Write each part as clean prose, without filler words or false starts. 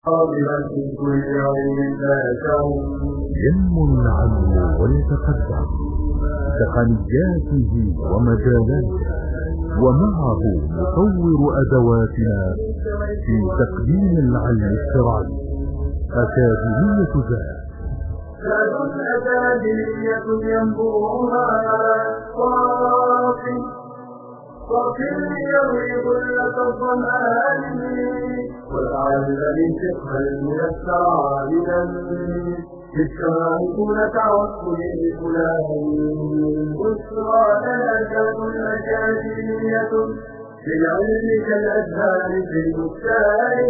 ينمو العلم ويتقدم تقنياته ومجالاته، ومعه نطور أدواتنا في تقديم العلم الشرعي. أكاديمية زاد أكاديمية ينبوعها صافٍ يروي ظلة الظمآن، والعلم بالفقه الميسر عالما بالشمال تعوصل الفلان. بشرى لنا أكاديمية للعلم كالأزهار في البستان.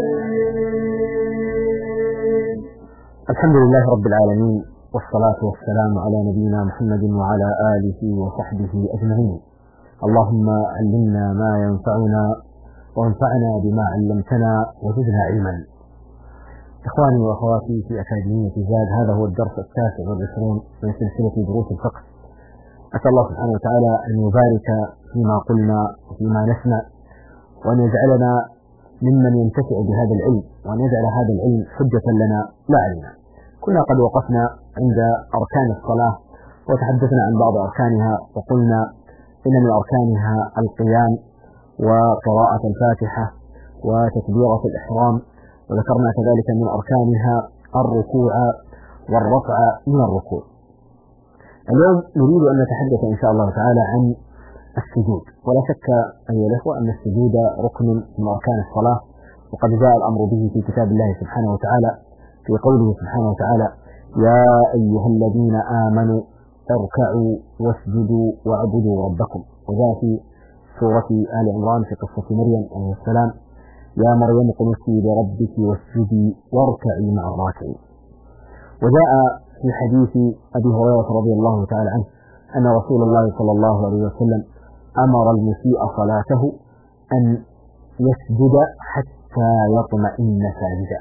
الحمد لله رب العالمين، والصلاة والسلام على نبينا محمد وعلى آله وصحبه أجمعين. اللهم علمنا ما ينفعنا وانفعنا بما علمتنا وزدنا علما. إخواني وأخواتي في أكاديمية زاد، هذا هو الدرس 29 من سلسلة دروس الفقه. أسأل الله سبحانه وتعالى أن يبارك فيما قلنا وفيما نسمع، وأن يجعلنا ممن ينتفع بهذا العلم، وأن يجعل هذا العلم حجة لنا لا علينا. كنا قد وقفنا عند أركان الصلاة وتحدثنا عن بعض أركانها، وقلنا إن من أركانها القيام وقراءة الفاتحة وتكبيرة الإحرام، وذكرنا كذلك من أركانها الركوع والرفع من الركوع. اليوم نريد أن نتحدث إن شاء الله تعالى عن السجود. ولا شك أيها الأخوة أن السجود ركن من أركان الصلاة، وقد جاء الأمر به في كتاب الله سبحانه وتعالى في قوله سبحانه وتعالى: يا أيها الذين آمنوا اركعوا واسجدوا واعبدوا ربكم. وجاء في سورة آل عمران في قصة مريم عليه السلام: يا مريم اقنتي لربك واسجدي واركعي مع الراكعين. وجاء في حديث أبي هريرة رضي الله تعالى عنه أن رسول الله صلى الله عليه وسلم أمر المسيء صلاته أن يسجد حتى يطمئن ساجدا،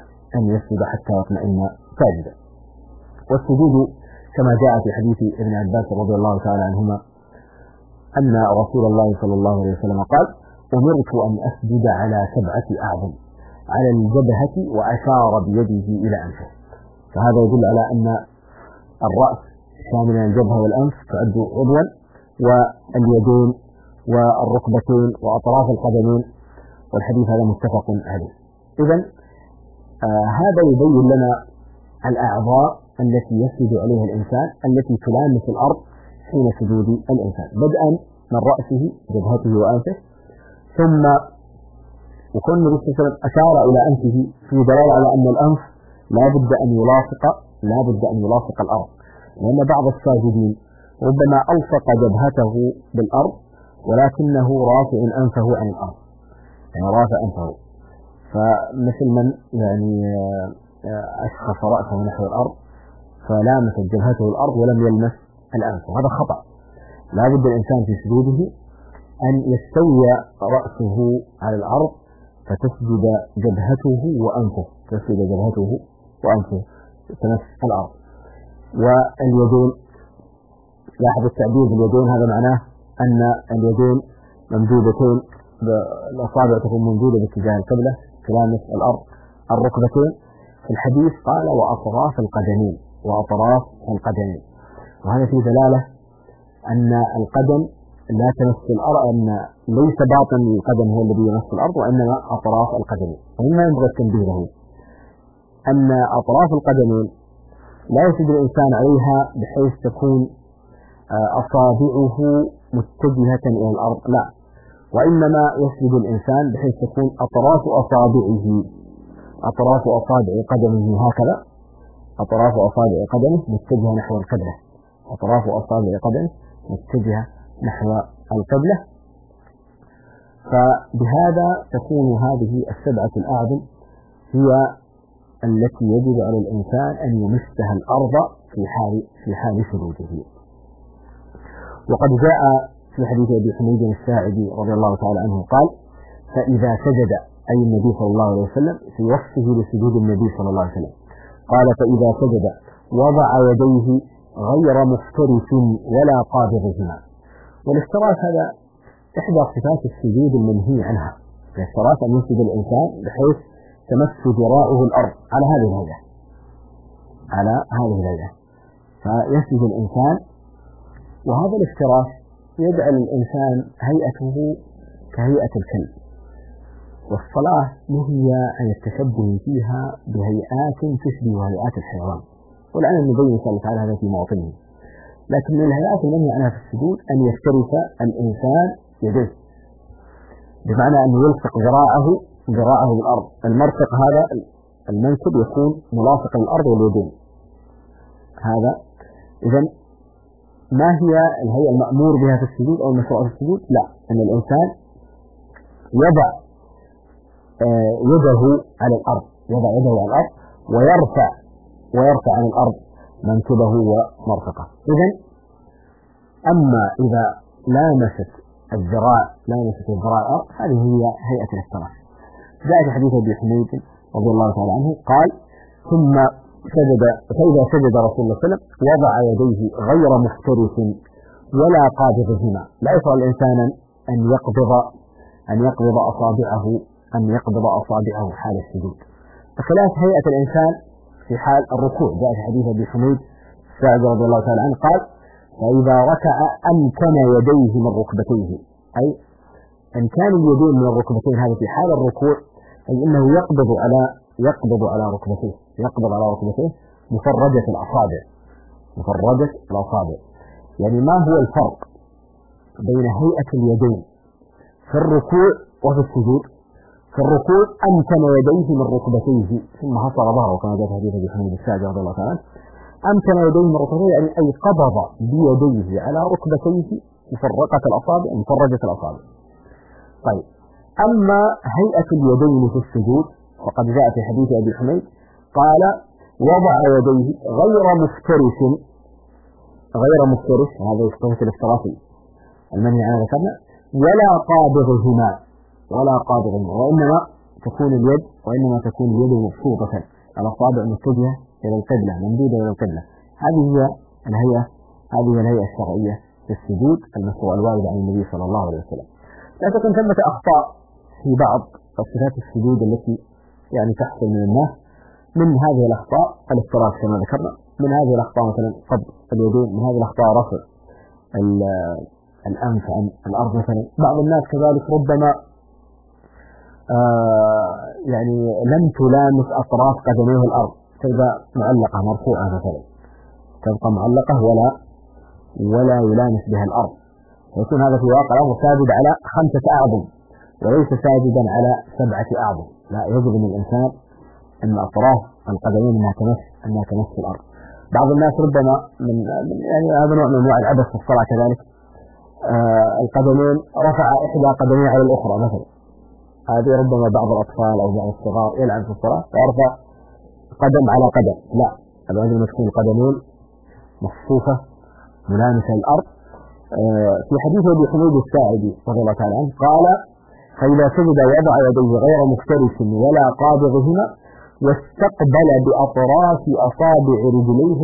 والسجود كما جاء في حديث ابن عباس رضي الله تعالى عنهما أن رسول الله صلى الله عليه وسلم قال: أمرت أن أسجد على 7 أعظم، على الجبهة، وأشار بيده إلى أنفه. فهذا يدل على أن الرأس شاملا الجبهة والأنف تعد عضوا، واليدين والركبتين وأطراف القدمين، والحديث هذا متفق عليه. إذن هذا يبين لنا الأعضاء التي يسجد عليها الإنسان التي تلامس الأرض حين سجود الإنسان، بدءا من رأسه جبهته وأنفه، ثم يكون النبي صلى الله عليه وسلم أشار إلى أنفه في دلالة على أن الأنف لا بد أن يلاصق الأرض، لأن بعض الساجدين ربما ألصق جبهته بالأرض ولكنه رافع أنفه عن الأرض، يعني رافع أنفه، فمثل من أشخص رأسه نحو الأرض فلامست جبهته الأرض ولم يلمس الأنف، وهذا خطأ. لا بد الإنسان في سجوده أن يستوي رأسه على الأرض فتسجد جبهته وأنفه تمس الأرض. واليدين، لاحظ التعبير باليدين، هذا معناه أن اليدين ممدودتين، الأصابع تكون ممدودة باتجاه القبلة تلامس الأرض. الركبتين في الحديث قال: وأطراف القدمين، وهذا في دلالة أن القدم لا تمس الأرض، أن ليس باطن القدم هو الذي يمس الأرض، وإنما أطراف القدمين. ومما ينبغي التنبيه له أن أطراف القدمين لا يسجد الإنسان عليها بحيث تكون أصابعه متجهة إلى الأرض، لا، وإنما يسجد الإنسان بحيث تكون أطراف أصابع قدمه هكذا، أطراف أصابع قدمه متجهة نحو القبلة، فبهذا تكون هذه 7 الأعظم هي التي يجب على الإنسان أن يمسها الأرض في حال سجوده. وقد جاء في حديث أبي حميد الساعدي رضي الله تعالى عنه قال: فإذا سجد، أي النبي صلى الله عليه وسلم في وصفه لسجود النبي صلى الله عليه وسلم، قال: فإذا سجد وضع يديه غير مفترس ولا قابضهما. والافتراس هذا إحدى صفات السجود المنهي عنها، الافتراس أن يسجد الإنسان بحيث تمس ذراعه الأرض على هذه الهيئة، على هذه الهيئة، فيسجد الإنسان. وهذا الافتراش يجعل الإنسان هيئته كهيئة الكلب، والصلاة نهي عن التشبه فيها بهيئات تشبه هيئات الحيوان، والآن نبين إن شاء الله تعالى هذا في مواطنه. لكن من الهيئات المنهي عنها في السجود أن يفترس الإنسان يديه، بمعنى أن يلصق ذراعه بالأرض. المرفق هذا المنكب يكون ملاصق للأرض واليدين هذا. إذن ما هي الهيئة المأمور بها في السجود أو المشروع في السجود؟ لا، أن الإنسان يضع يده على الأرض، ويرفع عن الأرض منكبه ومرفقه. إذن أما إذا لامست الذراع الأرض هذه هي هيئة الافتراش. جاء في حديث أبي حميد رضي الله تعالى عنه قال: ثم سجد، فإذا سجد رسول الله صلى الله عليه وسلم وضع يديه غير مفترس ولا قابضهما. لا يشرع الإنسان أن يقبض أصابعه حال السجود، بخلاف هيئة الإنسان في حال الركوع. جاء في حديث أبي حميد الساعدي رضي الله تعالى عنه قال: فإذا ركع أمكن يديه من ركبتيه، أي أمكان اليدين من الركبتين هذا في حال الركوع، أي أنه يقبض على ركبتيه مفرجة الأصابع. يعني ما هو الفرق بين هيئة اليدين في الركوع وفي السجود؟ في الركوع أمكن يديه من ركبتيه ثم حصر ظهره، كما جاء في حديث أبي حميد الساعدي رضي الله تعالى عنه. أمكن يديه من ركبتيه يعني أي قبض بيديه على ركبتيه مفرجة الأصابع. طيب، أما هيئة اليدين في السجود وقد جاء في حديث أبي حميد قال: وضع يديه غير مفترش، هذا يشترك الافتراضي المنهي عنه ذكرنا، ولا قابضهما، وإنما تكون اليد مبسوطة، الأصابع متجهة إلى القبلة، ممدودة إلى القبلة. هذه هي الهيئة الشرعية في السجود المشروع الوارد عن النبي صلى الله عليه وسلم. لا تكون ثمة أخطاء في بعض صفات السجود التي يعني تحصل من الناس. من هذه الأخطاء الافتراس كما ذكرنا، من هذه الأخطاء مثلا قبض اليدين، من هذه الأخطاء رفع الأنف عن الأرض مثلا. بعض الناس كذلك ربما يعني لم تلامس أطراف قدميه الأرض، تبقى معلقة مرفوعة مثلا، تبقى معلقة ولا يلامس بها الأرض، ويكون هذا في واقع الأمر ساجد على 5 أعظم وليس ساجدا على 7 أعظم. لا، يجب أن الإنسان أن أطراف القدمين أنها تمس الأرض. بعض الناس ربما يعني هذا نوع من أنواع العبث في الصلاة كذلك، القدمين رفع إحدى قدميه على الأخرى مثلا، هذه ربما بعض الأطفال أو بعض الصغار يلعب في الصلاة ويرفع قدم على قدم. لا، الواجب أن تكون القدمين مصفوفة ملامسة للأرض. في حديث أبي حميد الساعدي رضي الله تعالى عنه قال: فإذا سجد وضع يديه غير مفترس ولا قابضهما واستقبل بأطراف أصابع رجليه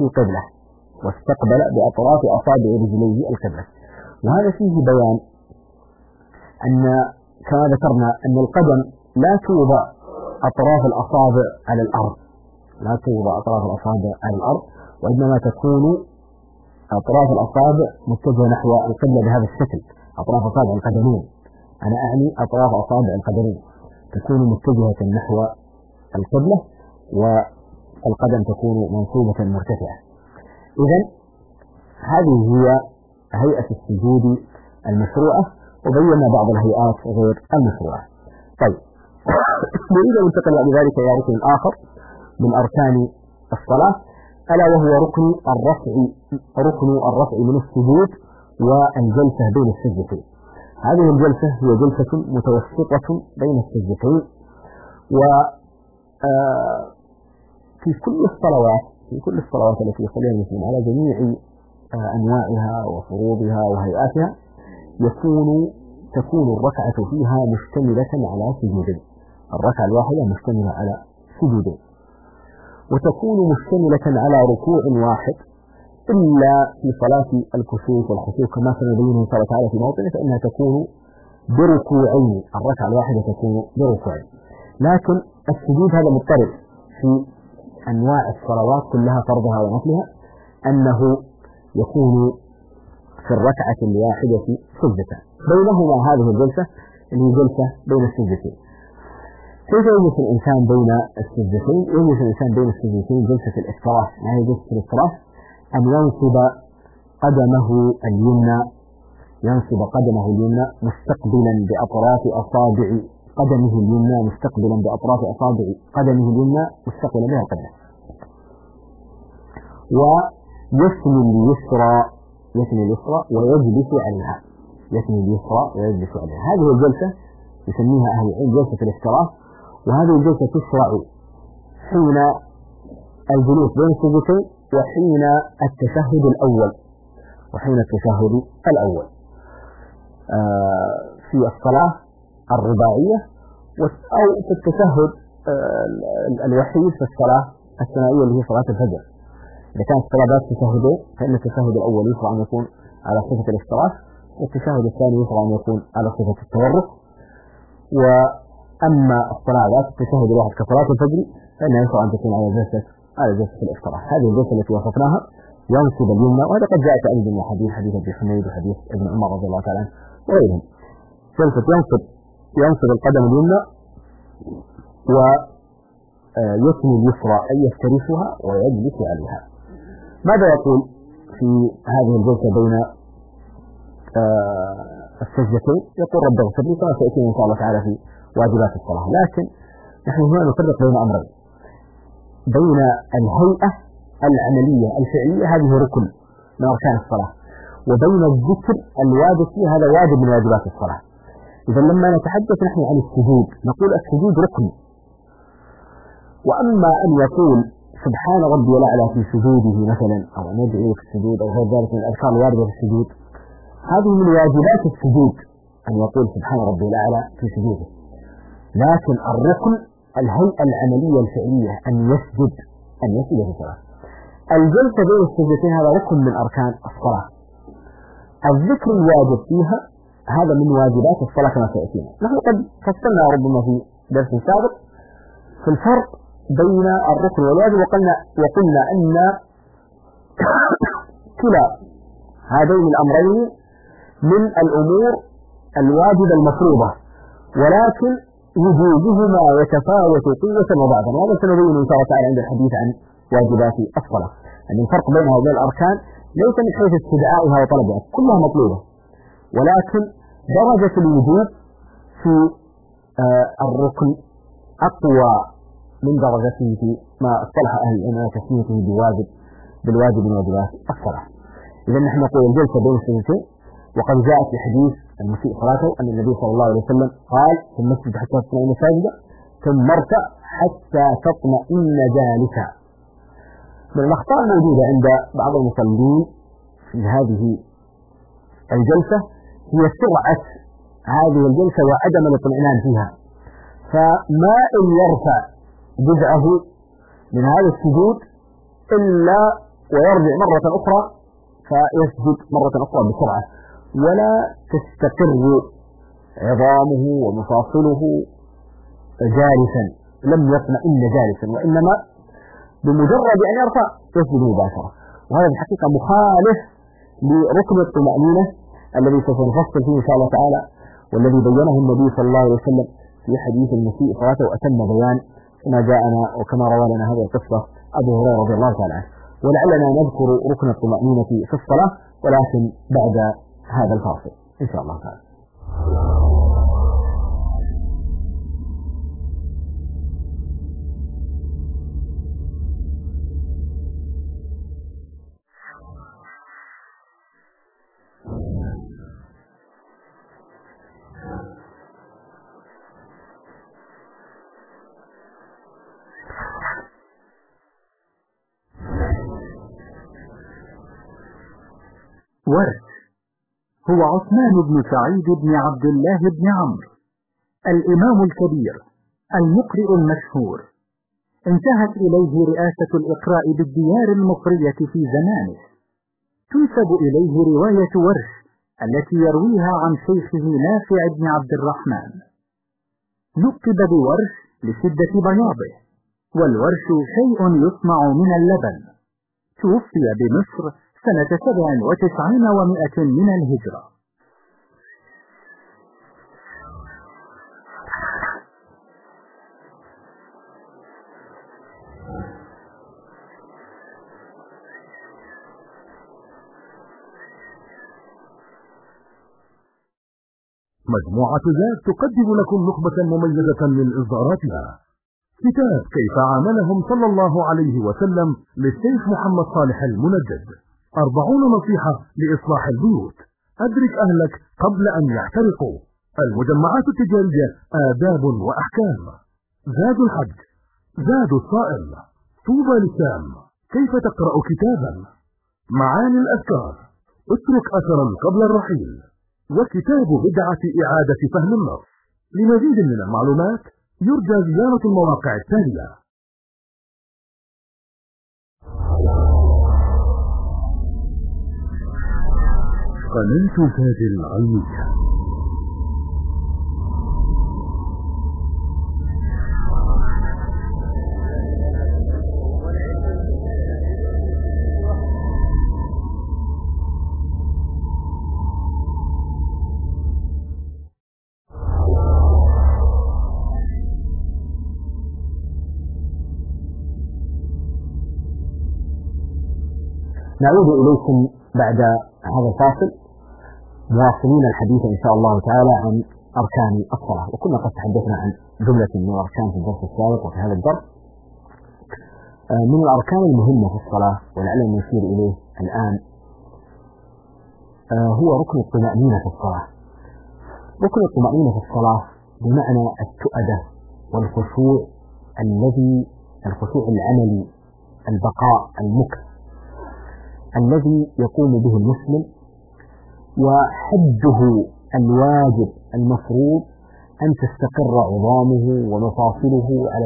القبلة. وهذا فيه بيان أن كما ذكرنا أن القدم لا توضع أطراف الأصابع على الأرض، وإنما تكون أطراف الأصابع متجهة نحو القبلة بهذا الشكل. أطراف أصابع القدمين، أنا أعني أطراف أصابع القدمين تكون متجهة نحو القبلة، والقدم تكون منصوبة مرتفعة. إذن هذه هي هيئة السجود المشروعة، وبينا بعض الهيئات غير المشروعة. طيب، نريد أن ننتقل بعد ذلك إلى ركن آخر من أركان الصلاة، ألا وهو ركن الرفع من السجود والجلسة بين السجدتين. هذه الجلسة هي جلسة متوسطة بين السجدتين، وفي كل الصلوات التي يصليها المسلم على جميع أنواعها وفروضها وهيئاتها تكون الركعة فيها مشتملة على سجودين، الركعة الواحدة مشتملة على سجودين، وتكون مشتملة على ركوع واحد إلا في صلاة الكسوف والخسوف كما سنبينه إن شاء الله تعالى في موطنه، فإنها تكون بركوعين، الركعة الواحدة تكون بركوعين. لكن السجود هذا مضطرد في أنواع الصلوات كلها فرضها ونفلها، أنه يكون في الركعة الواحدة سجدة بينهما هذه الجلسة اللي هي جلسة بين السجدتين. كيف يجلس الإنسان بين السجدتين؟ يجلس الإنسان بين السجدتين جلسة الافتراش. ما هي جلسة الافتراش؟ أن ينصب قدمه اليمنى مستقبلا بأطراف أصابع قدمه اليمنى مستقبلا بها القدم، ويثني اليسرى ويجلس عليها. هذه الجلسة يسميها أهل العلم جلسة الافتراش، وهذه الجلسة تشرع حين الجلوس بين السجدتين وحين التشهد الأول في الصلاة الرباعية، أو في التشهد الوحيد في الصلاة الثنائية اللي هي صلاة الفجر. إذا كانت الصلاة ذات تشهدين فإن التشهد الأول يشرع أن يكون على صفة الافتراش، والتشهد الثاني يشرع أن يكون على صفة التورك. وأما الصلاة ذات التشهد الواحد كصلاة الفجر فإنها يشرع أن تكون على جلسة الافتراش. هذه الجلسة التي وصفناها ينصب اليمنى، وهذا قد جاء تأييد من حديث أبي حميد وحديث ابن عمر رضي الله تعالى عنه وغيرهم. جلسة ينصب القدم اليمنى ويثني اليسرى أي يفترشها ويجلس عليها. ماذا يقول في هذه الجلسة بين السجدتين؟ يقول رب اغفر لي، كما سيأتينا إن شاء الله تعالى في واجبات الصلاة. لكن نحن هنا نفرق بين أمرين: بين الهيئة العملية الفعلية، هذه ركن من أركان الصلاة، وبين الذكر الواجب فيه، هذا واجب من واجبات الصلاة. إذا لما نتحدث نحن عن السجود نقول السجود ركن. وأما أن يقول سبحان ربي الأعلى في سجوده مثلا، أو أن يدعو في السجود أو غير ذلك من الأذكار الواردة في السجود، هذه من واجبات السجود أن يقول سبحان ربي الأعلى في سجوده. لكن الركن الهيئة العملية الفعلية أن يسجد في الصلاة. الجلسة بين السجدتين هذا ركن من أركان الصلاة. الذكر الواجب فيها هذا من واجبات الصلاة كما سيأتينا. نحن قد فصلنا ربما في درس سابق في الفرق بين الركن والواجب، وقلنا أن كلا هذين الأمرين من الأمور الواجبة المفروضة، ولكن وجوبهما يتفاوت قوة وضعفا. وهذا سنبين إن شاء الله تعالى عند الحديث عن واجبات الصلاة، أن الفرق بين هذين الأركان ليس من حيث استدعائها وطلبها، كلها مطلوبة، ولكن درجة الوجوب في الركن أقوى من درجته في ما اصطلح أهل العلم تسميته بالواجب من واجبات الصلاة. إذا نحن نقول الجلسة بين السجدتين، وقد جاءت في حديث المسيء صلاته أن النبي صلى الله عليه وسلم قال في المسجد حتى تطمئن ساجدا ثم اركع حتى تطمئن جالسا. من الأخطاء الموجودة عند بعض المصلين في هذه الجلسة هي سرعة هذه الجلسة وعدم الاطمئنان فيها، فما إن يرفع جزءه من هذا السجود إلا ويرجع مرة أخرى فيسجد مرة أخرى بسرعة، ولا تستقر عظامه ومفاصله جالسا، لم يطمئن جالسا، وإنما بمجرد أن يرفع يسجد مباشرة. وهذا الحقيقة مخالف لركن الطمأنينة الذي سوف نفصل فيه إن شاء الله تعالى، والذي بينه النبي صلى الله عليه وسلم في حديث المسيء صلاته وأتم بيان كما جاءنا وكما روى لنا هذه القصة أبو هريرة رضي الله تعالى عنه. ولعلنا نذكر ركن الطمأنينة في الصلاة ولكن بعد هذا الفاصل إن شاء الله تعالى. ورث هو عثمان بن سعيد بن عبد الله بن عمرو الإمام الكبير المقرئ المشهور، انتهت إليه رئاسة الإقراء بالديار المصرية في زمانه. تنسب إليه رواية ورث التي يرويها عن شيخه نافع بن عبد الرحمن. لقب بورث لشدة بياضه، والورش شيء يصنع من اللبن. توفي بمصر سنة 97 و100 من الهجرة. مجموعة زاد تقدم لكم نخبة مميزة من إصداراتها. كتاب كيف عاملهم صلى الله عليه وسلم للشيخ محمد صالح المنجد، 40 نصيحة لإصلاح البيوت، أدرك أهلك قبل أن يحترقوا، المجمعات التجارية، آداب وأحكام، زاد الحج، زاد الصائم، طوبى للسام، كيف تقرأ كتابا، معاني الأذكار، اترك أثرا قبل الرحيل، وكتاب بدعة إعادة فهم النص. لمزيد من المعلومات يرجى زيارة المواقع التالية: قناة زاد العلمية. نعود إليكم بعد هذا الفاصل مواصلين الحديث إن شاء الله تعالى عن أركان الصلاة، وكنا قد تحدثنا عن جملة من الأركان في الدرس السابق وفي هذا الدرس. من الأركان المهمة في الصلاة ولعلنا نشير إليه الآن هو ركن الطمأنينة في الصلاة. ركن الطمأنينة في الصلاة بمعنى التؤدة والخشوع الخشوع العملي، البقاء، المكث الذي يقوم به المسلم، وحده الواجب المفروض أن تستقر عظامه ومفاصله على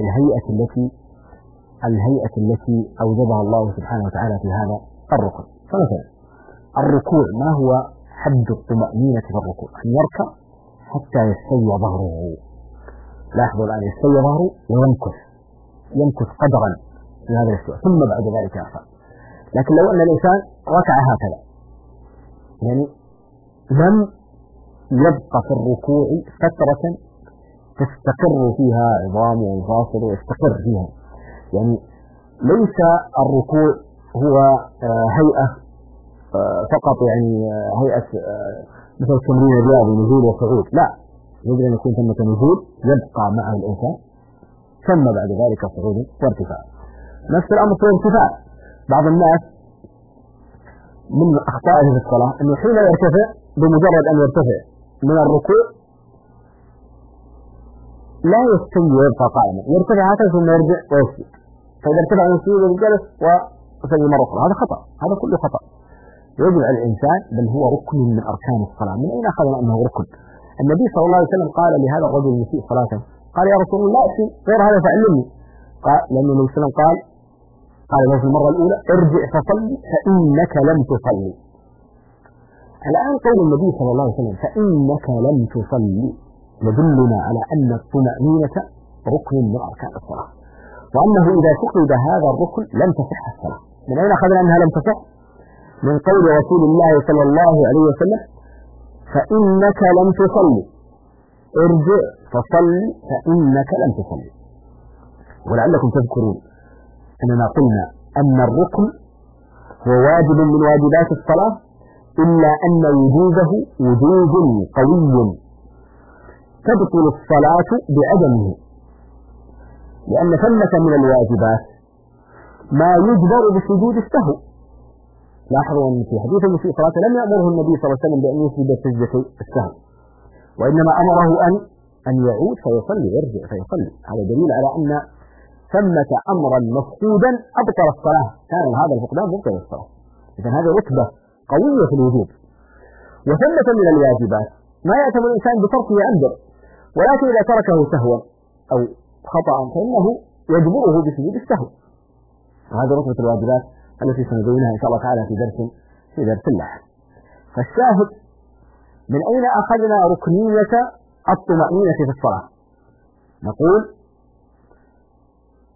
الهيئة التي أوجبها الله سبحانه وتعالى في هذا الركن. فمثلا الركوع، ما هو حد الطمأنينة في الركوع؟ أن يركع حتى يستوي ظهره. لاحظوا الآن، يستوي ظهره ويمكث قدرا في هذا الاستواء، ثم بعد ذلك يرفع. لكن لو أن الإنسان ركع هكذا، يعني لم يبقى في الركوع فترة تستقر فيها عظامه ومفاصله ويستقر فيها، يعني ليس الركوع هو هيئة فقط، يعني هيئة مثل تمرين الرياضي، نزول وصعود، لا، يجب أن يكون ثمة نزول يبقى معه الإنسان، ثم بعد ذلك صعود وارتفاع. نفس الأمر في الارتفاع. بعض الناس من أخطائه في الصلاة أنه حين يرتفع، بمجرد أن يرتفع من الركوع لا يستوي ويبقى قائما، يرتفع هكذا ثم يرجع ويسجد، فإذا ارتفع يسجد ويجلس ويسجد مرة أخرى، هذا خطأ، هذا كله خطأ. يجب على الإنسان، بل هو ركن من أركان الصلاة. من أين أخذنا أنه ركن؟ النبي صلى الله عليه وسلم قال لهذا الرجل المسيء صلاته، قال: يا رسول الله ائتي غير هذا فعلمني. قال، لأن النبي صلى الله عليه وسلم قال له في المرة الأولى: ارجع فصلي فإنك لم تصلي. الآن قول النبي صلى الله عليه وسلم فإنك لم تصلي يدلنا على أن الطمأنينة ركن من أركان الصلاة، وأنه إذا فقد هذا الركن لم تصح الصلاة. من أين أخذنا أنها لم تصح؟ من قول رسول الله صلى الله عليه وسلم: فإنك لم تصلي، ارجع فصلي فإنك لم تصلي. ولعلكم تذكرون أننا قلنا أن الركن هو واجب من واجبات الصلاة، إلا أن وجوده وجوب قوي تبطل الصلاة بعدمه، لأن ثمة من الواجبات ما يجبر بسجود السهو. لاحظوا أن في حديث المسيء صلاة لم يأمره النبي صلى الله عليه وسلم بأن يسجد سجدة السهو، وإنما أمره أن يعود فيصلي، يرجع فيصلي. هذا دليل على أن ثمة أمرا مفقودا أبطل الصلاة، كان هذا الفقدان مبطل الصلاة. إذن هذه رتبة قوية في الوجوب. وثمة من الواجبات ما يأتم الإنسان بتركه عمدا، ولكن إذا تركه سهوا أو خطأ فإنه يجبره بسجود السهو. وهذه رتبة الواجبات التي سنبينها إن شاء الله تعالى في درس اللاحق. فالشاهد، من أين أخذنا ركنية الطمأنينة في الصلاة؟ نقول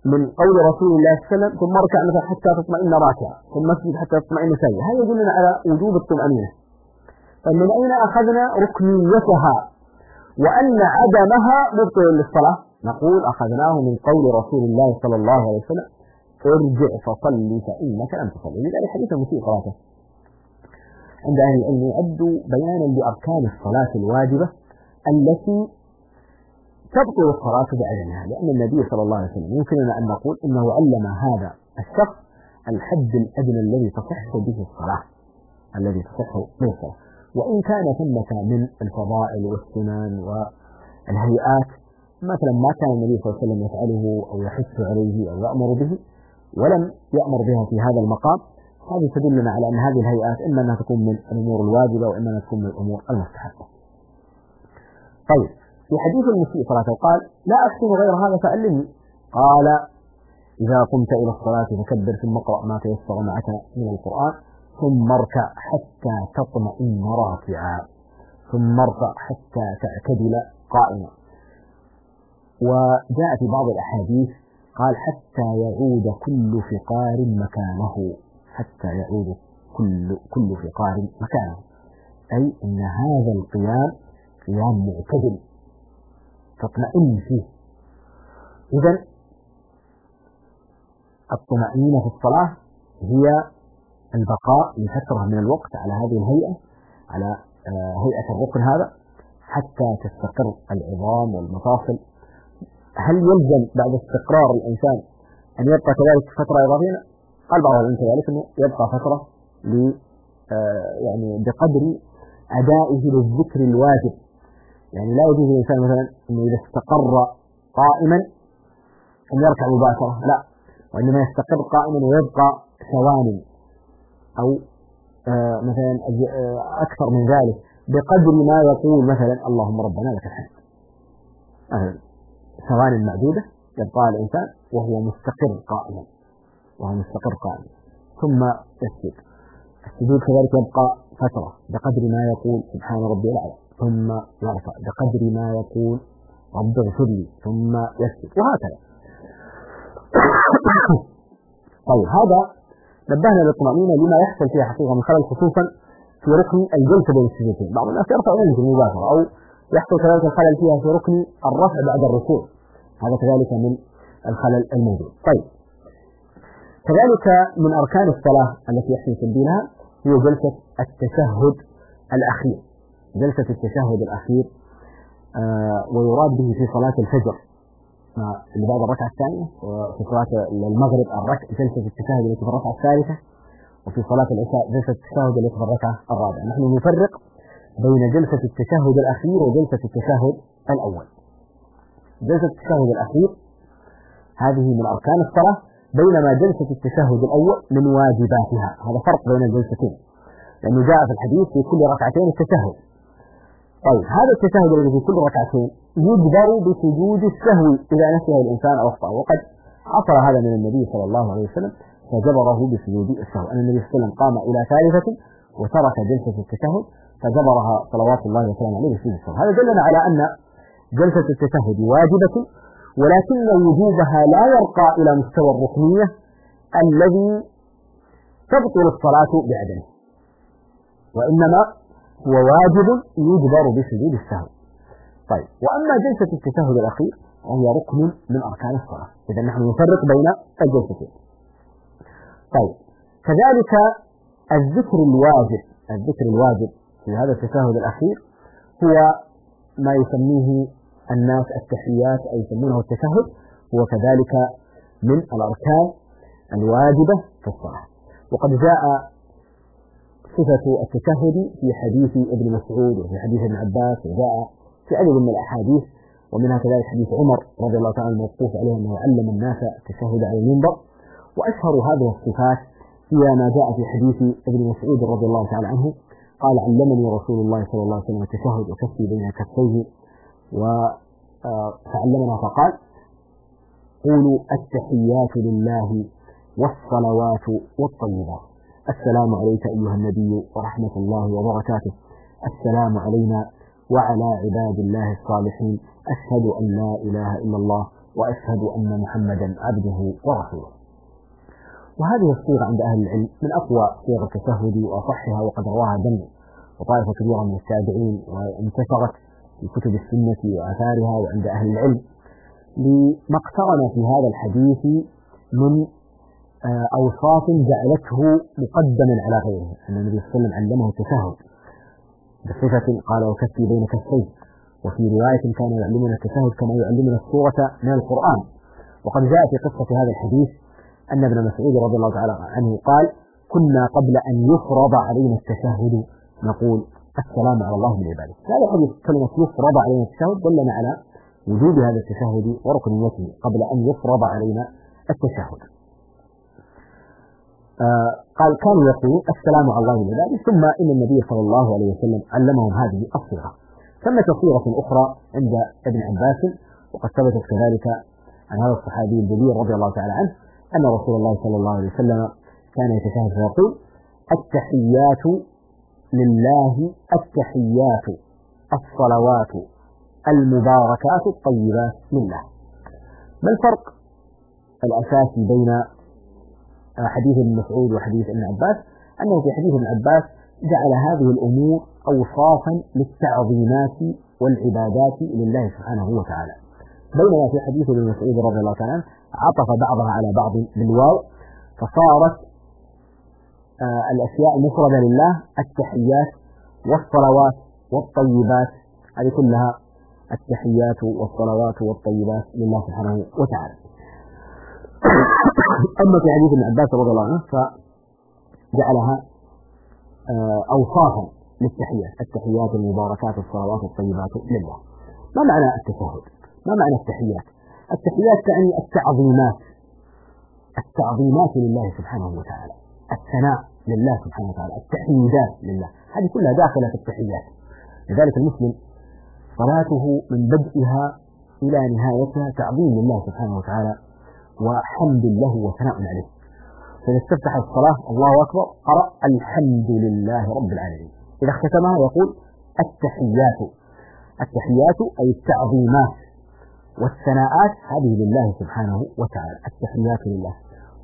من قول رسول الله صلى الله عليه وسلم ثم اركع مثلا حتى تطمئن راكعا ثم اسجد حتى تطمئن ساجدا، هذا يدلنا على وجوب الطمأنينة. فمن أين أخذنا ركنيتها وأن عدمها مبطل للصلاة؟ نقول أخذناه من قول رسول الله صلى الله عليه وسلم ارجع فصلي فإنك لم تصلي. لذلك حديث المسيء صلاته عند أهل العلم يعد بيانا لأركان الصلاة الواجبة التي تبطل الصلاة بعدمها، لأن النبي صلى الله عليه وسلم يمكننا أن نقول إنه علم هذا الشخص الحد الأدنى الذي تصح به الصلاة، وإن كان ثمة من الفضائل والسنن والهيئات مثلا ما كان النبي صلى الله عليه وسلم يفعله أو يحث عليه أو يأمر به ولم يأمر بها في هذا المقام، هذه تدلنا على أن هذه الهيئات إما أنها تكون من الأمور الواجبة وإما أنها تكون من الأمور المستحبة. طيب في حديث المسيء صلاته قال لا أحسن غير هذا فألمني، قال إذا قمت إلى الصلاة فكبر ثم اقرأ ما تيسر معك من القرآن ثم اركع حتى تطمئن راكعا ثم اركع حتى تعتدل قائما. وجاء في بعض الأحاديث قال حتى يعود كل فقار مكانه، حتى يعود كل فقار مكانه، أي أن هذا القيام قيام معتدل تطمئن فيه. إذن الطمأنينة في الصلاة هي البقاء لفترة من الوقت على هذه الهيئة، على هيئة الركن هذا حتى تستقر العظام والمفاصل. هل يلزم بعد استقرار الإنسان أن يبقى كذلك فترة إضافية؟ قال بعض العلماء كذلك أنه يبقى فترة يعني بقدر أدائه للذكر الواجب، يعني لا يجوز للإنسان مثلا أنه إذا استقر قائما أن يركع مباشرة، لا، وإنما يستقر قائما ويبقى ثواني أو مثلا أكثر من ذلك بقدر ما يقول مثلا اللهم ربنا لك الحمد، ثواني معدودة يبقى الإنسان وهو مستقر قائما ثم يسجد. السجود كذلك يبقى فترة بقدر ما يقول سبحان ربي الأعلى ثم يرفع بقدر ما يقول رب اغفر لي ثم يسجد، وهكذا. طيب هذا نبهنا للطمأنينة لما يحصل فيها حقيقة من خلل، خصوصا في ركن الجلسة بين السجدتين. بعض الناس يرفع وينزل مباشرة، أو يحصل كذلك الخلل فيها في ركن الرفع بعد الركوع، هذا كذلك من الخلل الموجود. طيب كذلك من أركان الصلاة التي يحسن تنبيهها هي جلسة التشهد الأخير. جلسة التشهد الأخير ويراد به في صلاة الفجر اللي بعد الركعة الثانية، وفي صلاة المغرب جلسة التشهد التي في الركعة الثالثة، وفي صلاة العشاء جلسة التشهد التي في الركعة الرابعة. نحن نفرق بين جلسة التشهد الأخير وجلسة التشهد الأول. جلسة التشهد الأخير هذه من أركان الصلاة، بينما جلسة التشهد الأول من واجباتها. هذا فرق بين الجلستين، لأنه جاء في الحديث في كل ركعتين التشهد. طيب هذا التشهد الذي في كل ركعتين يجبر بسجود السهو إذا نسيه الإنسان أو أخطأ، وقد حصل هذا من النبي صلى الله عليه وسلم فجبره بسجود السهو، أن النبي صلى الله عليه وسلم قام إلى ثالثة وترك جلسة التشهد فجبرها صلوات الله وسلامه عليه بسجود السهو. هذا دلنا على أن جلسة التشهد واجبة، ولكن وجوبها لا يرقى إلى مستوى الركنية الذي تبطل الصلاة بعدمه، وإنما هو واجب يجبر بسجود السهو. طيب وأما جلسة التشهد الأخير وهي ركن من أركان الصلاة، إذا نحن نفرق بين الجلستين. طيب كذلك الذكر الواجب في هذا التشهد الأخير هو ما يسميه الناس التحيات أو يسمونه التشهد، هو كذلك من الأركان الواجبة في الصلاة. وقد جاء صفة التشهد في حديث ابن مسعود وفي حديث ابن عباس، وجاء في عدد من الأحاديث، ومنها كذلك حديث عمر رضي الله تعالى الموقوف عليه أنه علم الناس التشهد على المنبر. وأشهر هذه الصفات هي ما جاء في حديث ابن مسعود رضي الله تعالى عنه قال علمني رسول الله صلى الله عليه وسلم التشهد وكفي بين كفيه، وتعلمنا فقال قولوا التحيات لله والصلوات والطيبات، السلام عليك أيها النبي ورحمة الله وبركاته، السلام علينا وعلى عباد الله الصالحين، أشهد أن لا إله إلا الله وأشهد أن محمدا عبده ورسوله. وهذه الصيغة عند أهل العلم من أقوى صيغ التشهد وأصحها، وقد رواها جمع وطائفة كبيرة من التابعين، وانتشرت في كتب السنة وآثارها وعند أهل العلم، لما اقترن في هذا الحديث من أوصاف جعلته مقدما على غيره. أن النبي صلى الله عليه وسلم علمه التشهد بصفة قال وكفي بين كفيه، وفي رواية كان يعلمنا التشهد كما يعلمنا السورة من القرآن. وقد جاء في قصة هذا الحديث أن ابن مسعود رضي الله تعالى عنه قال: كنا قبل أن يفرض علينا التشهد نقول السلام على الله من عباده. هذا الحديث كلمة يفرض علينا التشهد دلنا على وجود هذا التشهد وركنيته قبل أن يفرض علينا التشهد. قال كانوا يقولون السلام على الله من عباده، ثم إن النبي صلى الله عليه وسلم علمهم هذه الصيغة. ثمة صيغة أخرى عند ابن عباس، وقد ثبتت كذلك عن هذا الصحابي الجليل رضي الله تعالى عنه أن رسول الله صلى الله عليه وسلم كان يتشهد فيقول: التحيات لله، التحيات الصلوات المباركات الطيبات لله. ما الفرق الأساسي بين حديث ابن مسعود وحديث ابن عباس؟ أنه في حديث ابن عباس جعل هذه الأمور أوصافا للتعظيمات والعبادات لله سبحانه وتعالى، بينما في حديث ابن مسعود رضي الله تعالى عنه عطف بعضها على بعض بالواو، فصارت الأشياء المفردة لله التحيات والصلوات والطيبات، هذه كلها التحيات والصلوات والطيبات لله سبحانه وتعالى. أما في حديث ابن عباس رضي الله عنه فجعلها أوصافا للتحيات، التحيات المباركات الصلوات الطيبات لله. ما معنى التشهد؟ ما معنى التحيات؟ التحيات تعني التعظيمات لله سبحانه وتعالى، الثناء لله سبحانه وتعالى، التحميدات لله، هذه كلها داخلة في التحيات. لذلك المسلم صلاته من بدئها إلى نهايتها تعظيم لله سبحانه وتعالى وحمد له وثناء عليه. فإذا استفتح الصلاة الله أكبر قرأ الحمد لله رب العالمين. إذا اختتمها يقول التحيات أي التعظيمات والثناءات هذه لله سبحانه وتعالى، التحيات لله.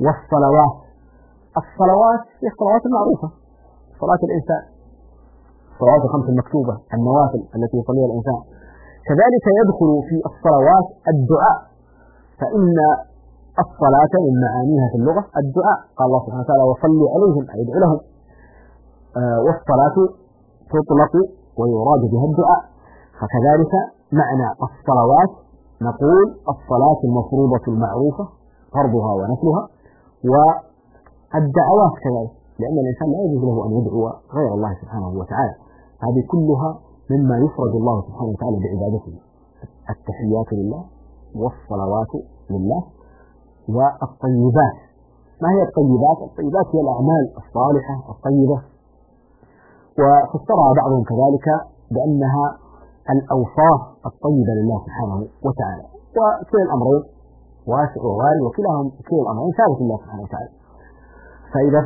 الصلوات هي الصلوات المعروفة، صلاة الإنسان، الصلوات الخمس المكتوبة، النوافل التي يصليها الإنسان. كذلك يدخل في الصلوات الدعاء، فإن الصلاة من معانيها في اللغة الدعاء، قال الله سبحانه وتعالى: وصل عليهم أي ادعو لهم. والصلاة تطلق ويراد بها الدعاء، فكذلك معنى الصلوات نقول الصلاة المفروضة المعروفة فرضها ونفلها، والدعوات كذلك، لأن الإنسان لا يجوز له أن يدعو غير الله سبحانه وتعالى. هذه كلها مما يفرد الله سبحانه وتعالى بعبادته. التحيات لله والصلوات لله. والطيبات، ما هي الطيبات؟ الطيبات هي الأعمال الصالحة الطيبة، وفسرها بعضهم كذلك بأنها الأوصاف الطيبة لله سبحانه وتعالى. وكلا الأمرين واسع ووارد، كلا الأمرين ثابت لله سبحانه وتعالى. فإذا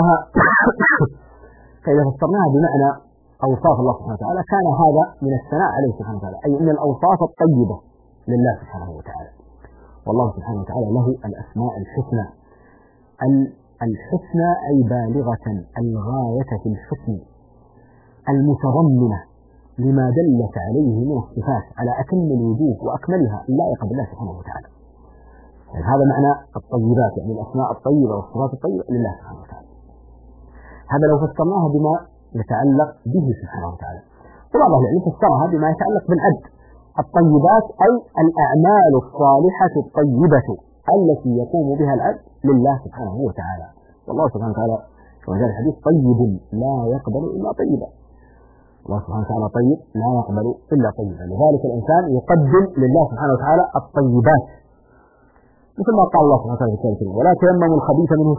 فسرناها بمعنى أوصاف الله سبحانه وتعالى كان هذا من الثناء عليه سبحانه وتعالى، أي من الأوصاف الطيبة لله سبحانه وتعالى. والله سبحانه وتعالى له الأسماء الحسنى، الحسنى أي بالغة الغاية في الحسن، المتضمنة لما دلت عليه من الصفات على أتم الوجوه وأكملها اللائقة بالله سبحانه وتعالى. يعني هذا معنى الطيبات، يعني الأسماء الطيبة والصفات الطيبة لله سبحانه وتعالى. هذا لو فسرناها بما يتعلق به سبحانه وتعالى. وبعض أهل العلم فسرها بما يتعلق بالعبد. الطيبات أي الأعمال الصالحة الطيبة التي يقوم بها العبد لله سبحانه وتعالى. والله سبحانه وتعالى كما جاء الحديث: طيب لا يقبل إلا طيبا. الله سبحانه وتعالى طيب لا يقبل إلا طيبا، لذلك الإنسان يقدم لله سبحانه وتعالى الطيبات، مثل ما قال الله سبحانه وتعالى في الكتاب: ولا تيمموا الخبيث منه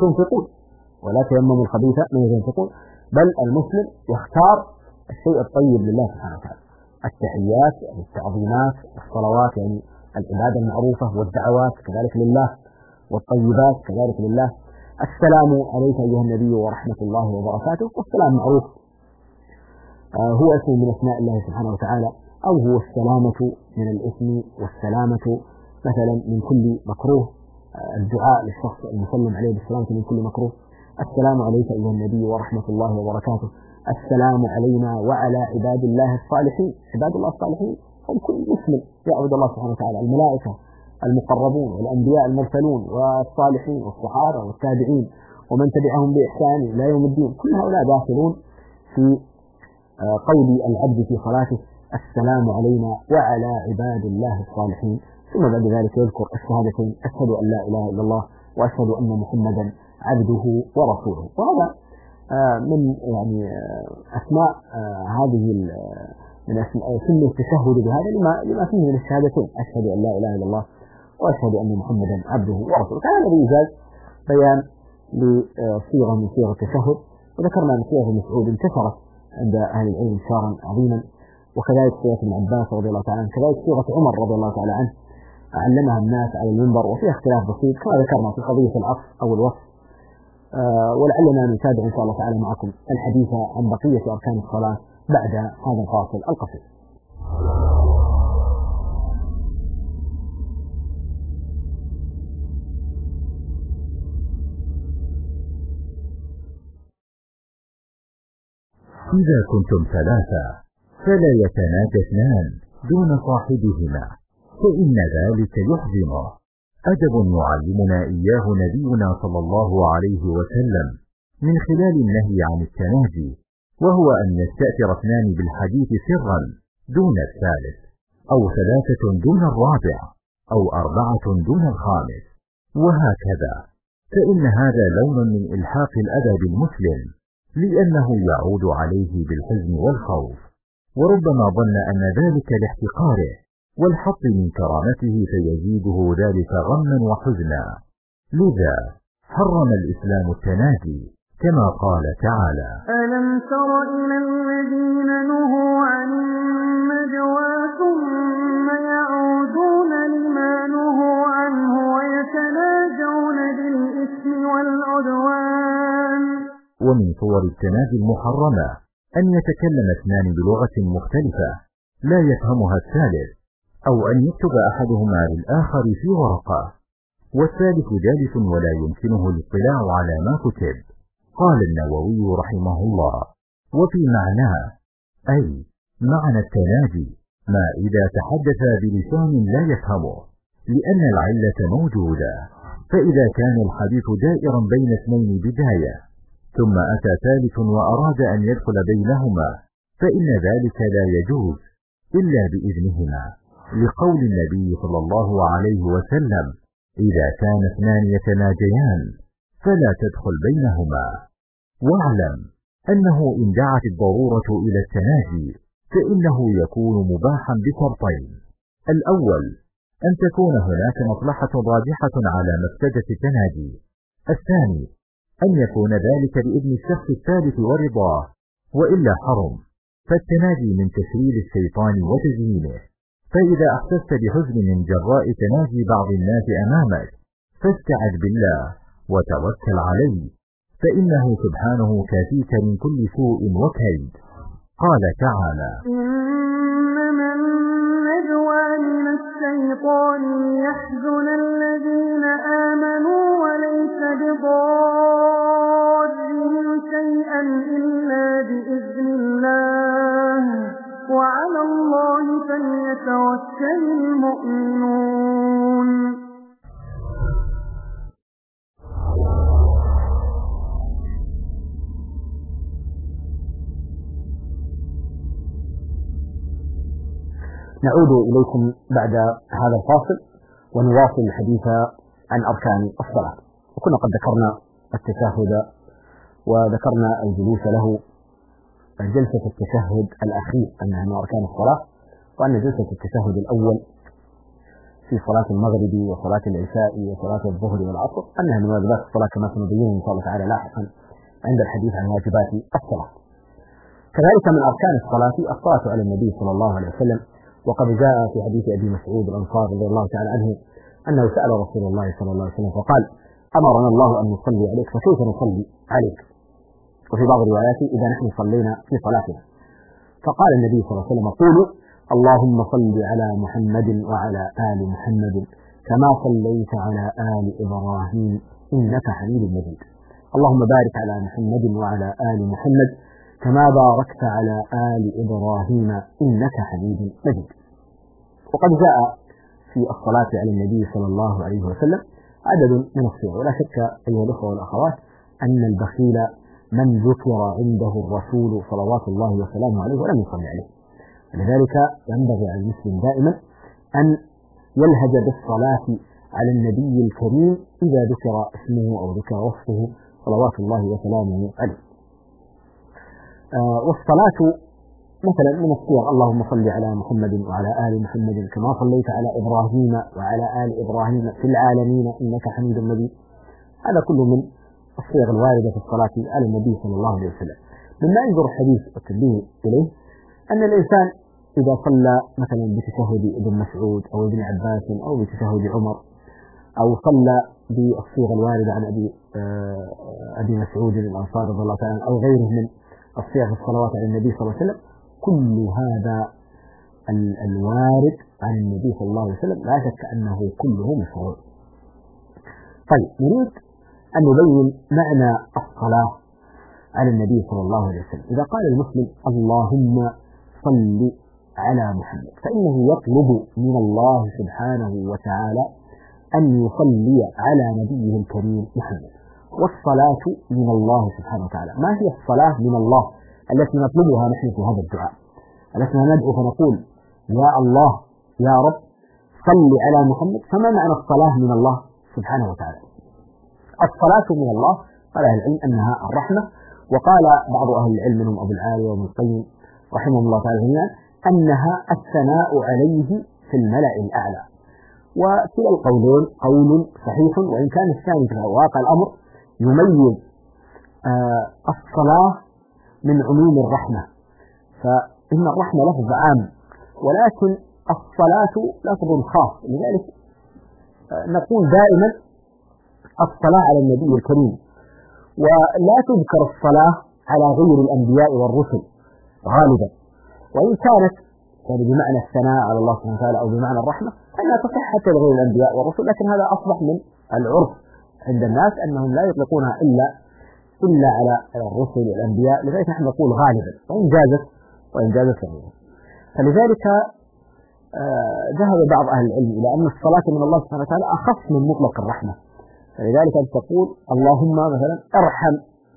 تنفقون، بل المسلم يختار الشيء الطيب لله سبحانه وتعالى. التحيات يعني التعظيمات، الصلوات يعني العبادة المعروفة، والدعوات كذلك لله، والطيبات كذلك لله. السلام عليك أيها النبي ورحمة الله وبركاته، والسلام معروف هو اسم من أسماء الله سبحانه وتعالى، أو هو السلامة من الإثم والسلامة مثلا من كل مكروه، الدعاء للشخص المسلم عليه بالسلامة من كل مكروه، السلام عليك أيها النبي ورحمة الله وبركاته، السلام علينا وعلى عباد الله الصالحين. عباد الله الصالحين هم كل مسلم يعبد الله سبحانه وتعالى، الملائكة المقربون والأنبياء المرسلون والصالحين والصحابة والتابعين ومن تبعهم بإحسان إلى يوم الدين، كل هؤلاء داخلون في قول العبد في صلاته السلام علينا وعلى عباد الله الصالحين. ثم بعد ذلك يذكر الشهادتين أشهد أن لا إله إلا الله وأشهد أن محمدا عبده ورسوله. وهذا من يعني أسماء هذه من سنة التشهد بهذا لما فيه من الشهادتين أشهد أن لا إله إلا الله وأشهد أن محمدا عبده ورسوله. كان هذا بإيجاز بيان لصيغة من صيغ التشهد، وذكرنا أن صيغ مسعود انتشرت عند أهل العلم انتشارا عظيما، وكذلك صيغة ابن عباس رضي الله تعالى عنه، كذلك صيغة عمر رضي الله تعالى عنه علمها الناس على المنبر، وفيها اختلاف بسيط كما ذكرنا في قضية العطف أو الوصف. ولعلنا نتابع إن شاء الله تعالى معكم الحديث عن بقية أركان الصلاة بعد هذا الفاصل القصير. إذا كنتم ثلاثة فلا يتناجى اثنان دون صاحبهما فإن ذلك يحزنه. أدب يعلمنا إياه نبينا صلى الله عليه وسلم من خلال النهي عن التناجي، وهو أن يستأثر اثنان بالحديث سرا دون الثالث، أو ثلاثة دون الرابع، أو أربعة دون الخامس، وهكذا، فإن هذا لون من إلحاق الأذى بالمسلم، لأنه يعود عليه بالحزن والخوف، وربما ظن أن ذلك لاحتقاره والحط من كرامته فيزيده ذلك غما وحزنا. لذا حرم الإسلام التناجي كما قال تعالى: ألم تر إلى الذين نهوا عن النجوى ثم يعودون لما نهوا عنه ويتناجون بالإثم والعدوان. ومن صور التناجي المحرمة أن يتكلم اثنان بلغة مختلفة لا يفهمها الثالث، أو أن يكتب أحدهما للآخر في ورقة والثالث جالس ولا يمكنه الاطلاع على ما كتب. قال النووي رحمه الله: وفي معناه أي معنى التناجي ما إذا تحدث بلسان لا يفهمه، لأن العلة موجودة، فإذا كان الحديث دائرا بين اثنين بداية ثم أتى ثالث وأراد أن يدخل بينهما فإن ذلك لا يجوز إلا بإذنهما، لقول النبي صلى الله عليه وسلم: إذا كان اثنان يتناجيان فلا تدخل بينهما. واعلم أنه إن دعت الضرورة إلى التناجي فإنه يكون مباحا بشرطين: الأول أن تكون هناك مصلحة راجحة على مفسدة التناجي، الثاني أن يكون ذلك بإذن الشخص الثالث ورضاه، وإلا حرم، فالتناجي من تشريد الشيطان وتزيينه. فإذا أحسست بحزن من جراء تناجي بعض الناس أمامك فاستعذ بالله وتوكل عليه، فإنه سبحانه كافيك من كل سوء وكيد. قال تعالى: إنما النجوى من الشيطان ليحزن الذين آمنوا وليس بضارهم شيئا إلا بإذن الله وعلى الله فليتوكل المؤمنون. نعود إليكم بعد هذا الفاصل ونواصل الحديث عن أركان الصلاة. وكنا قد ذكرنا التشهد وذكرنا الجلوس له، جلسة التشهد الأخير أنها من أركان الصلاة، وأن جلسة التشهد الأول في صلاة المغرب وصلاة العشاء وصلاة الظهر والعصر أنها من واجبات الصلاة كما سنبين إن شاء الله تعالى لاحقا عند الحديث عن واجبات الصلاة. كذلك من أركان الصلاة الصلاة على النبي صلى الله عليه وسلم، وقد جاء في حديث أبي مسعود الأنصاري رضي الله تعالى عنه أنه سأل رسول الله صلى الله عليه وسلم فقال: أمرنا الله أن نصلي عليك فكيف نصلي عليك؟ وفي بعض الروايات إذا نحن صلينا في صلاتنا، فقال النبي صلى الله عليه وسلم: قولوا اللهم صل على محمد وعلى آل محمد كما صليت على آل إبراهيم إنك حميد مجيد. اللهم بارك على محمد وعلى آل محمد كما باركت على آل إبراهيم إنك حميد مجيد. وقد جاء في الصلاة على النبي صلى الله عليه وسلم عدد من الصور، ولا شك أيها الأخوة والأخوات أن البخيل من ذكر عنده الرسول صلوات الله وسلامه عليه ولم يصلي عليه. لذلك ينبغي على المسلم دائما أن يلهج بالصلاة على النبي الكريم إذا ذكر اسمه أو ذكر وصفه صلوات الله وسلامه عليه. والصلاة مثلا من الصور اللهم صل على محمد وعلى آل محمد كما صليت على إبراهيم وعلى آل إبراهيم في العالمين إنك حميد مجيد. هذا كله من الصيغ الواردة في الصلاة على النبي صلى الله عليه وسلم. مما ينظر الحديث والتنبيه إليه أن الإنسان إذا صلى مثلا بتشهد ابن مسعود أو ابن عباس أو بتشهد عمر أو صلى بالصيغ الواردة عن أبي مسعود الأنصاري رضي الله تعالى أو غيره من الصيغ الصلوات على النبي صلى الله عليه وسلم، كل هذا الوارد عن النبي صلى الله عليه وسلم لا شك أنه كله مشروع. طيب نريد أن نبين معنى الصلاة على النبي صلى الله عليه وسلم. إذا قال المسلم اللهم صل على محمد فإنه يطلب من الله سبحانه وتعالى أن يصلي على نبيه الكريم محمد. والصلاة من الله سبحانه وتعالى. ما هي الصلاة من الله التي نطلبها نحن في هذا الدعاء؟ التي ندعو فنقول يا الله يا رب صل على محمد. فما معنى الصلاة من الله سبحانه وتعالى؟ الصلاة من الله قال أهل العلم أنها الرحمة، وقال بعض أهل العلم منهم أبو العالي وابن القيم رحمهم الله تعالى جميعا أنها الثناء عليه في الملأ الأعلى. وكلا القولين قول صحيح، وإن كان الثاني في واقع الأمر يميز الصلاة من عموم الرحمة، فإن الرحمة لفظ عام ولكن الصلاة لفظ خاص. لذلك نقول دائما الصلاة على النبي الكريم، ولا تذكر الصلاة على غير الأنبياء والرسل غالبا، وإن كانت يعني بمعنى الثناء على الله سبحانه وتعالى أو بمعنى الرحمة أنها تصح حتى لغير الأنبياء والرسل، لكن هذا أصبح من العرف عند الناس أنهم لا يطلقونها إلا على الرسل والأنبياء. لذلك نحن نقول غالبا وإن جازت غيرها. فلذلك ذهب بعض أهل العلم إلى أن الصلاة من الله سبحانه وتعالى أخص من مطلق الرحمة. فلذلك أن تقول اللهم مثلا ارحم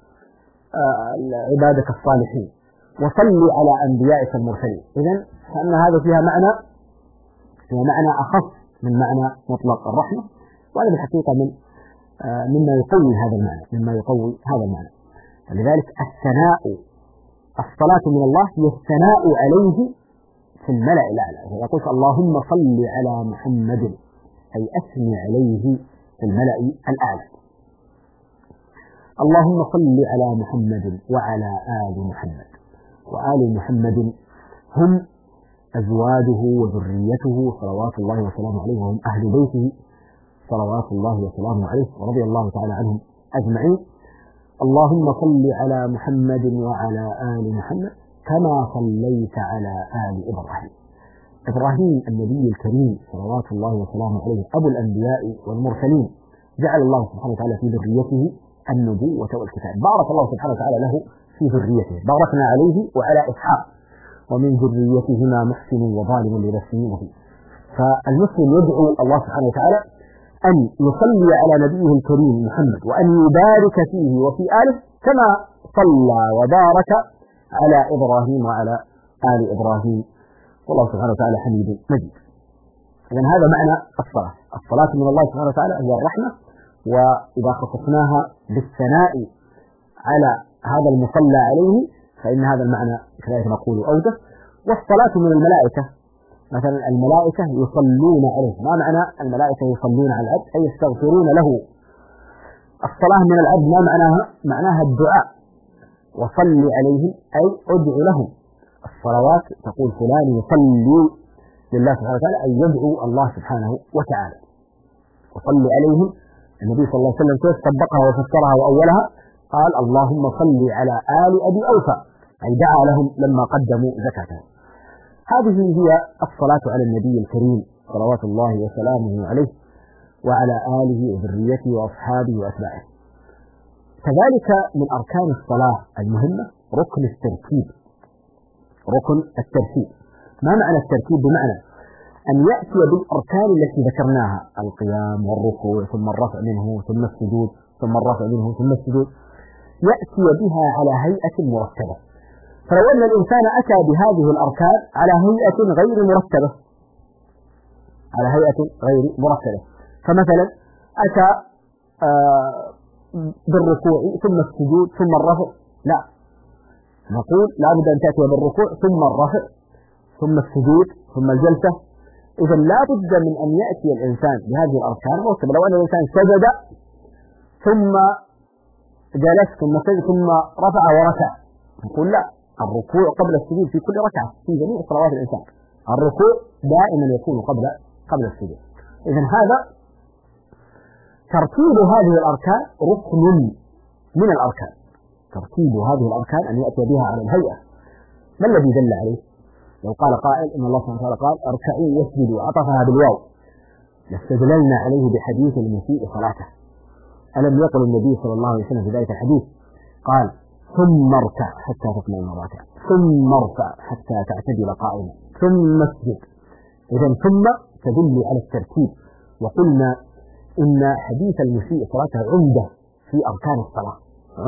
عبادك الصالحين وصل على أنبيائك المرسلين. إذن فإن هذا فيها معنى أخص من معنى مطلق الرحمة، وهذا بالحقيقة مما يقوي هذا المعنى. فلذلك الصلاة من الله هي الثناء عليه في الملأ الأعلى. إذا قلت اللهم صل على محمد أي أثني عليه في الملأ الأعلى. اللهم صل على محمد وعلى آل محمد. وآل محمد هم أزواجه وذريته صلوات الله وسلامه عليه، وهم أهل بيته صلوات الله وسلامه عليه ورضي الله تعالى عنهم أجمعين. اللهم صل على محمد وعلى آل محمد كما صليت على آل إبراهيم النبي الكريم صلوات الله وسلامه عليه أبو الأنبياء والمرسلين، جعل الله سبحانه وتعالى في ذريته النبوة والكتاب. بارك الله سبحانه وتعالى له في ذريته، باركنا عليه وعلى إسحاق ومن ذريتهما محسن وظالم لنفسه مبين. فالمسلم يدعو الله سبحانه وتعالى أن يصلي على نبيه الكريم محمد وأن يبارك فيه وفي آله كما صلى وبارك على إبراهيم وعلى آل إبراهيم، والله سبحانه وتعالى حميد مجيد. إذن هذا معنى الصلاة من الله سبحانه وتعالى هي الرحمة، وإذا خصصناها بالثناء على هذا المصلى عليه فإن هذا المعنى كذلك نقول أوجه. والصلاة من الملائكة، مثلا الملائكة يصلون عليه. ما معنى الملائكة يصلون على العبد؟ أي يستغفرون له. الصلاة من العبد ما معناها الدعاء، وصل عليهم أي أدعو لهم. الصلوات تقول فلان يصلي لله سبحانه وتعالى أي يدعو الله سبحانه وتعالى. وصل عليهم النبي صلى الله عليه وسلم كيف طبقها وفسرها وأولها؟ قال اللهم صل على آل أبي أوفى، أي دعا لهم لما قدموا زكاة. هذه هي الصلاة على النبي الكريم صلوات الله وسلامه عليه وعلى آله وذريته وأصحابه وأتباعه. كذلك من أركان الصلاة المهمة ركن الترتيب. ركن الترتيب، ما معنى الترتيب؟ بمعنى أن يأتي بالأركان التي ذكرناها: القيام والركوع ثم الرفع منه ثم السجود ثم الرفع منه ثم السجود، يأتي بها على هيئة مرتبة. فلو أن الإنسان أتى بهذه الأركان على هيئة غير مرتبة، فمثلا أتى بالركوع ثم السجود ثم الرفع، لا، نقول لا بد أن تأتي بالركوع ثم الرفع ثم السجود ثم الجلسة. إذا لا بد من أن يأتي الإنسان بهذه الأركان مرتبة. لو أن الإنسان سجد ثم جلس ثم سجد ثم رفع وركع، نقول لا، الركوع قبل السجود في كل ركعة في جميع صلوات الإنسان، الركوع دائما يكون قبل السجود. إذا هذا ترتيب هذه الأركان ركن من الأركان. ترتيب هذه الأركان أن يأتي بها على الهيئة. ما الذي دل عليه؟ لو قال قائل إن الله سبحانه وتعالى قال اركعوا واسجدوا وعطفها بالواو، لاستدللنا عليه بحديث المسيء صلاته. ألم يقل النبي صلى الله عليه وسلم في ذلك الحديث قال ثم اركع حتى تطمئن راكعا، ثم ارفع حتى تعتدل قائما، ثم اسجد. إذا ثم تدل على الترتيب. وقلنا إن حديث المسيء صلاته عمدة في أركان الصلاة،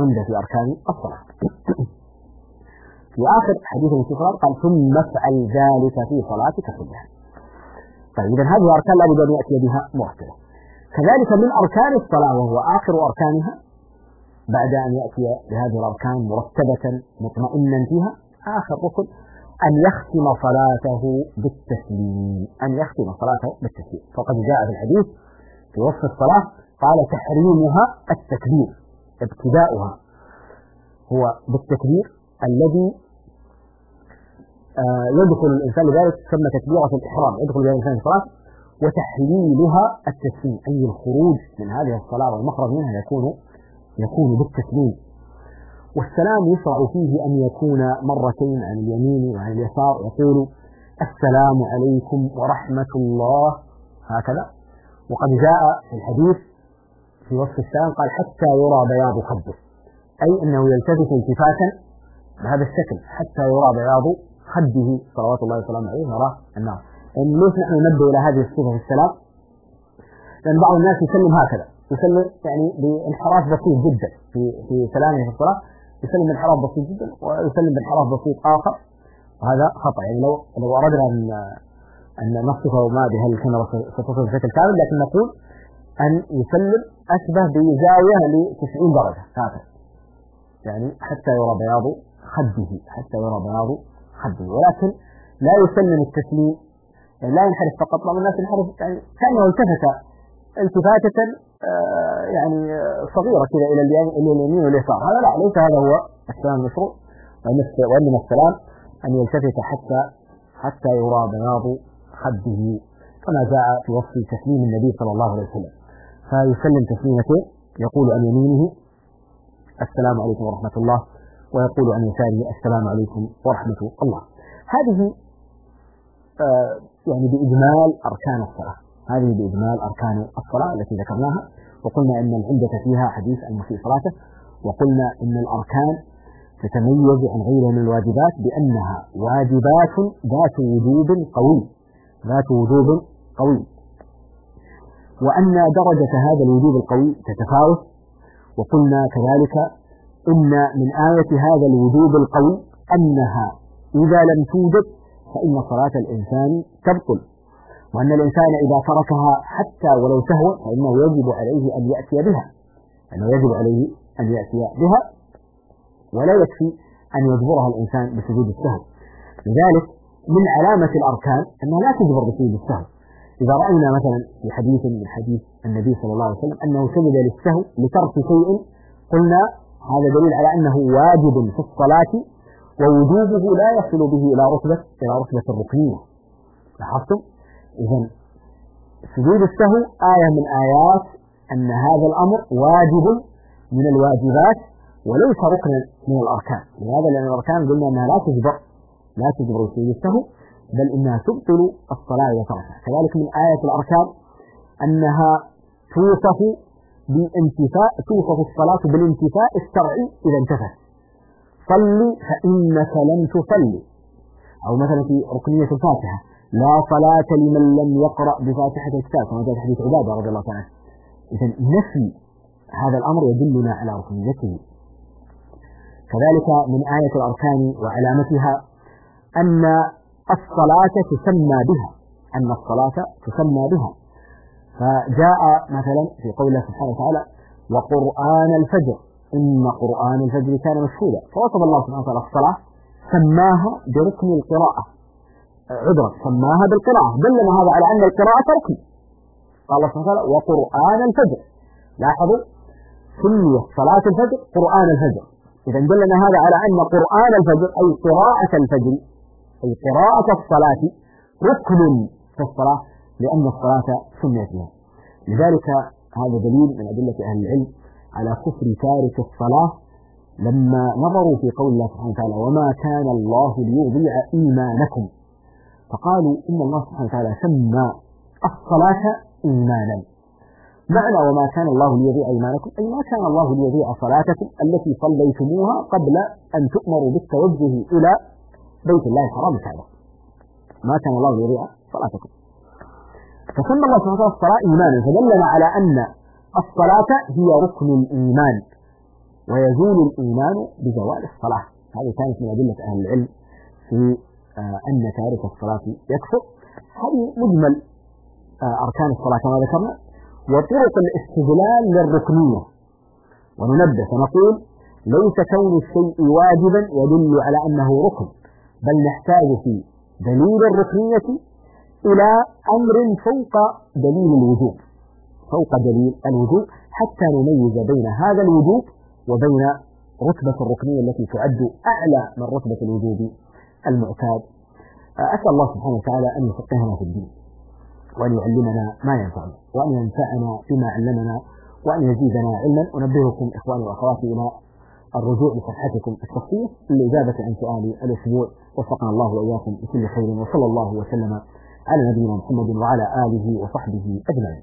في آخر حديث المسيء صلاته قال ثم افعل ذلك في صلاتك كلها. طيب إذا هذه الأركان لا بد أن يأتي بها مرتبة. كذلك من أركان الصلاة وهو آخر أركانها بعد أن يأتي بهذه الأركان مرتبة مطمئنا فيها، آخر ركن أن يختم صلاته بالتسليم. فقد جاء في الحديث في وصف الصلاة قال تحريمها التكبير، ابتداؤها هو بالتكبير الذي يدخل الإنسان لذلك تسمى تكبيرة الإحرام، يدخل بها الإنسان في الصلاة. وتحليلها التسليم، أي الخروج من هذه الصلاة والمخرج منها يكون بالتسليم. والسلام يشرع فيه أن يكون مرتين عن اليمين وعن اليسار، يقول السلام عليكم ورحمة الله، هكذا. وقد جاء في الحديث في وصف السلام قال حتى يرى بياض خده، أي أنه يلتفت التفاتا بهذا الشكل حتى يرى بياض خده صلوات الله وسلامه عليه وراه النار. يعني ليش نحن ننبه إلى هذه الصفة في السلام؟ لأن بعض الناس يسلم هكذا، يسلم يعني بانحراف بسيط جدا في سلامه في الصلاة، يسلم بانحراف بسيط جدا ويسلم بانحراف بسيط آخر، وهذا خطأ. يعني لو أردنا أن نصفه ما بهذه الكاميرا ستصل بشكل كامل، لكن نقول أن يسلم أشبه بزاوية ل 90 درجة هكذا، يعني حتى يرى بياض خده، ولكن لا يسلم التسليم، يعني لا ينحرف فقط. بعض الناس ينحرف يعني كأنه التفت التفاتة يعني صغيرة كذا إلى اليمين واليسار، هذا لا، ليس هذا هو السلام المشروع. وإنما السلام أن يلتفت حتى يرى بياض خده، كما جاء في وصف تسليم النبي صلى الله عليه وسلم، فيسلم تسليمتين، يقول عن يمينه السلام عليكم ورحمة الله، ويقول عن يساره السلام عليكم ورحمة الله. هذه يعني بإجمال أركان الصلاة التي ذكرناها. وقلنا إن العمدة فيها حديث المسيء صلاته، وقلنا إن الأركان تتميز عن غيرها من الواجبات بأنها واجبات ذات وجوب قوي، وأن درجة هذا الوجوب القوي تتفاوت. وقلنا كذلك إن من آية هذا الوجوب القوي أنها إذا لم توجد فإن صلاة الإنسان تبطل، وأن الإنسان إذا تركها حتى ولو سهوا فإنه يجب عليه أن يأتي بها، ولا يكفي أن يجبرها الإنسان بسجود السهو. لذلك من علامة الأركان أنها لا تجبر بسجود السهو. إذا رأينا مثلا في حديث من حديث النبي صلى الله عليه وسلم أنه سجد للسهو لترك شيء، قلنا هذا دليل على أنه واجب في الصلاة، ووجوبه لا يصل به إلى رتبة الركنية. لاحظتم؟ إذن سجود السهو آية من آيات أن هذا الأمر واجب من الواجبات وليس ركنا من الأركان. لهذا لأن الأركان قلنا أنها لا تجبر سجود السهو، بل إنها تبطل الصلاة إذا تركها. كذلك من آية الأركان أنها توصف الصلاة بالانتفاء الشرعي إذا انتفت. صل فإنك لم تصلي. أو مثلا في ركنية الفاتحة لا صلاة لمن لم يقرأ بفاتحة الكتاب كما جاء في حديث عبادة رضي الله عنه. إذا نفي هذا الأمر يدلنا على ركنيته. كذلك من آية الأركان وعلامتها أن الصلاة تسمى بها فجاء مثلا في قوله سبحانه وتعالى وقرآن الفجر إن قرآن الفجر كان مشهودا. فوصف الله سبحانه وتعالى الصلاة سماها بركن القراءة سماها بالقراءة، دلنا هذا على أن القراءة ركن. قال الله سبحانه وتعالى وقرآن الفجر. لاحظوا سميت صلاة الفجر قرآن الفجر. إذا دلنا هذا على أن قرآن الفجر أي قراءة الفجر أي قراءة الصلاة ركن في الصلاة لأن الصلاة سميت بها. لذلك هذا دليل من أدلة أهل العلم على كفر تارك الصلاة لما نظروا في قول الله سبحانه وتعالى وما كان الله ليضيع إيمانكم، فقالوا إن الله سبحانه وتعالى سمى الصلاة إيمانا. معنى وما كان الله ليضيع إيمانكم أي ما كان الله ليضيع صلاتكم التي صليتموها قبل أن تؤمروا بالتوجه إلى بيت الله الحرام الكعبة، ما كان الله ليضيع صلاتكم. فسمى الله سبحانه وتعالى الصلاة إيمانا، فدلنا على أن الصلاة هي ركن الإيمان ويزول الإيمان بزوال الصلاة. هذه كانت من أدلة أهل العلم في أن تارك الصلاة يكفر. هذه مجمل أركان الصلاة كما ذكرنا وطرق الاستدلال للركنية. وننبه فنقول ليس كون الشيء واجبا يدل على أنه ركن، بل نحتاج في دليل الركنية إلى أمر فوق دليل الوجوب حتى نميز بين هذا الوجوب وبين رتبة الركنية التي تعد أعلى من رتبة الوجوب المعتاد. أسأل الله سبحانه وتعالى أن يفقهنا في الدين وأن يعلمنا ما ينفعنا وأن ينفعنا بما علمنا وأن يزيدنا علما. أنبهكم إخواني وأخواتي إلى الرجوع لصفحتكم الشخصية للإجابة عن سؤال الأسبوع. وفقنا الله وإياكم بكل خير، وصلى الله وسلم على نبينا محمد وعلى آله وصحبه أجمعين.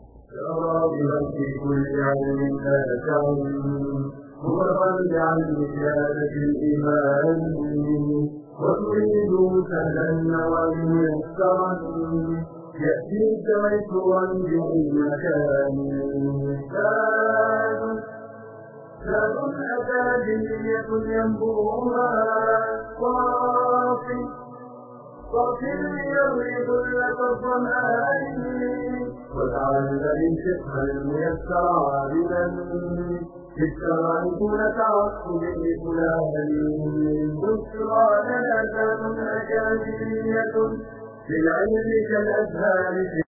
وتريد سهلا وميسرا يأتيك ميسرا بأي مكان. زاد أكاديمية ينبوها صافي ليروي ذلة الظمآن وتعلم الفقه الميسر عابدا بالترائب نتعصب بفلان. بشرى لنا أكاديمية في العلم كالأزهار.